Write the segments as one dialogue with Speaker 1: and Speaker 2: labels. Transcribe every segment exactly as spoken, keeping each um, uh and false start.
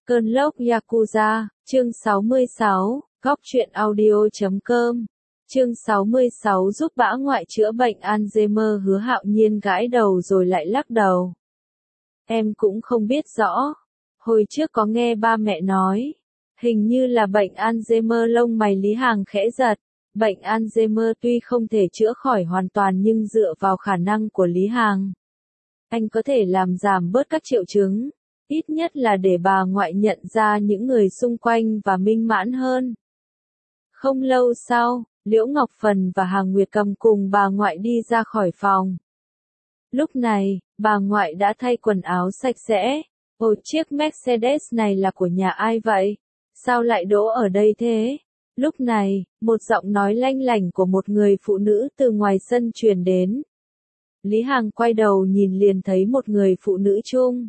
Speaker 1: Cơn lốc Yakuza, chương sáu mươi sáu, góc truyện audio chấm com. Chương sáu mươi sáu giúp bã ngoại chữa bệnh Alzheimer. Hứa Hạo Nhiên gãi đầu rồi lại lắc đầu. Em cũng không biết rõ. Hồi trước có nghe ba mẹ nói. Hình như là bệnh Alzheimer. Lông mày Lý Hằng khẽ giật. Bệnh Alzheimer tuy không thể chữa khỏi hoàn toàn nhưng dựa vào khả năng của Lý Hằng, anh có thể làm giảm bớt các triệu chứng. Ít nhất là để bà ngoại nhận ra những người xung quanh và minh mãn hơn. Không lâu sau, Liễu Ngọc Phần và Hằng Nguyệt Cầm cùng bà ngoại đi ra khỏi phòng. Lúc này, bà ngoại đã thay quần áo sạch sẽ. Ôi, chiếc Mercedes này là của nhà ai vậy? Sao lại đỗ ở đây thế? Lúc này, một giọng nói lanh lảnh của một người phụ nữ từ ngoài sân truyền đến. Lý Hằng quay đầu nhìn liền thấy một người phụ nữ trung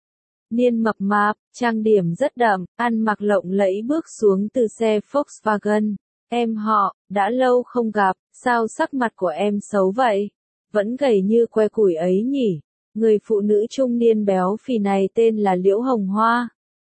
Speaker 1: niên mập mạp, trang điểm rất đậm, ăn mặc lộng lẫy bước xuống từ xe Volkswagen. Em họ, đã lâu không gặp, sao sắc mặt của em xấu vậy? Vẫn gầy như que củi ấy nhỉ? Người phụ nữ trung niên béo phì này tên là Liễu Hồng Hoa,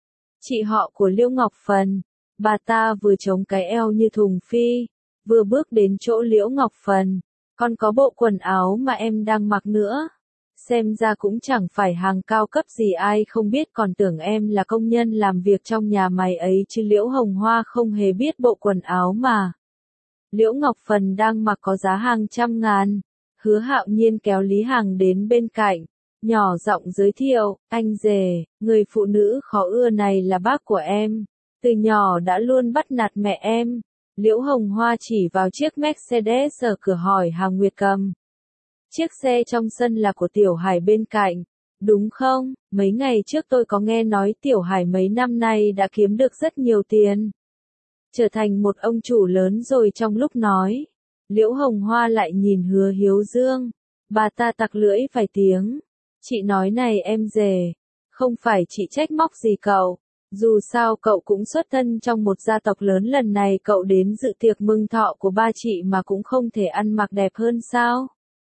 Speaker 1: chị họ của Liễu Ngọc Phần. Bà ta vừa chống cái eo như thùng phi, vừa bước đến chỗ Liễu Ngọc Phần. Còn có bộ quần áo mà em đang mặc nữa. Xem ra cũng chẳng phải hàng cao cấp gì, ai không biết, còn tưởng em là công nhân làm việc trong nhà máy ấy chứ. Liễu Hồng Hoa không hề biết bộ quần áo mà Liễu Ngọc Phần đang mặc có giá hàng trăm ngàn. Hứa Hạo Nhiên kéo Lý Hằng đến bên cạnh, nhỏ giọng giới thiệu, anh rể, người phụ nữ khó ưa này là bác của em. Từ nhỏ đã luôn bắt nạt mẹ em. Liễu Hồng Hoa chỉ vào chiếc Mercedes ở cửa hỏi Hằng Nguyệt Cầm. Chiếc xe trong sân là của Tiểu Hải bên cạnh, đúng không? Mấy ngày trước tôi có nghe nói Tiểu Hải mấy năm nay đã kiếm được rất nhiều tiền, trở thành một ông chủ lớn rồi. Trong lúc nói, Liễu Hồng Hoa lại nhìn Hứa Hiếu Dương. Bà ta tặc lưỡi vài tiếng. Chị nói này em rể, không phải chị trách móc gì cậu. Dù sao cậu cũng xuất thân trong một gia tộc lớn, lần này cậu đến dự tiệc mừng thọ của ba chị mà cũng không thể ăn mặc đẹp hơn sao?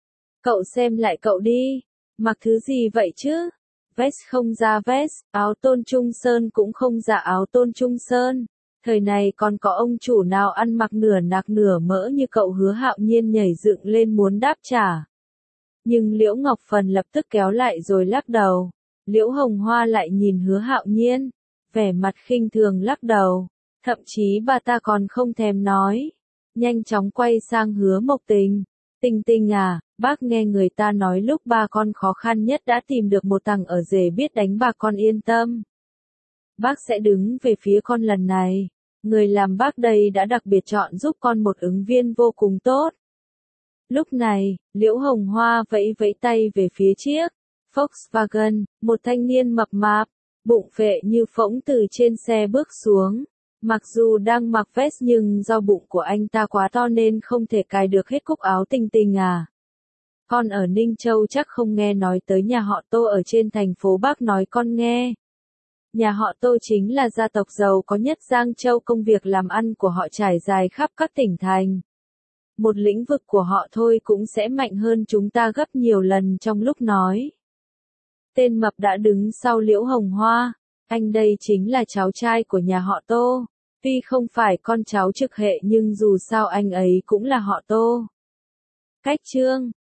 Speaker 1: Cậu xem lại cậu đi, mặc thứ gì vậy chứ? Vest không ra vest, áo Tôn Trung Sơn cũng không ra áo Tôn Trung Sơn. Thời này còn có ông chủ nào ăn mặc nửa nạc nửa mỡ như cậu? Hứa Hạo Nhiên nhảy dựng lên muốn đáp trả, nhưng Liễu Ngọc Phần lập tức kéo lại rồi lắc đầu. Liễu Hồng Hoa lại nhìn Hứa Hạo Nhiên, vẻ mặt khinh thường lắc đầu, thậm chí bà ta còn không thèm nói, nhanh chóng quay sang Hứa Mộc Tình. Tình Tình à, bác nghe người ta nói lúc ba con khó khăn nhất đã tìm được một thằng ở rể biết đánh bạc, con yên tâm. Bác sẽ đứng về phía con lần này. Người làm bác đây đã đặc biệt chọn giúp con một ứng viên vô cùng tốt. Lúc này, Liễu Hồng Hoa vẫy vẫy tay về phía chiếc Volkswagen, một thanh niên mập mạp, bụng phệ như phỗng từ trên xe bước xuống. Mặc dù đang mặc vest nhưng do bụng của anh ta quá to nên không thể cài được hết cúc áo. Tình Tình à, con ở Ninh Châu chắc không nghe nói tới nhà họ Tô ở trên thành phố, bác nói con nghe. Nhà họ Tô chính là gia tộc giàu có nhất Giang Châu, công việc làm ăn của họ trải dài khắp các tỉnh thành. Một lĩnh vực của họ thôi cũng sẽ mạnh hơn chúng ta gấp nhiều lần. Trong lúc nói, tên mập đã đứng sau Liễu Hồng Hoa. Anh đây chính là cháu trai của nhà họ Tô. Tuy không phải con cháu trực hệ nhưng dù sao anh ấy cũng là họ Tô. Cách chương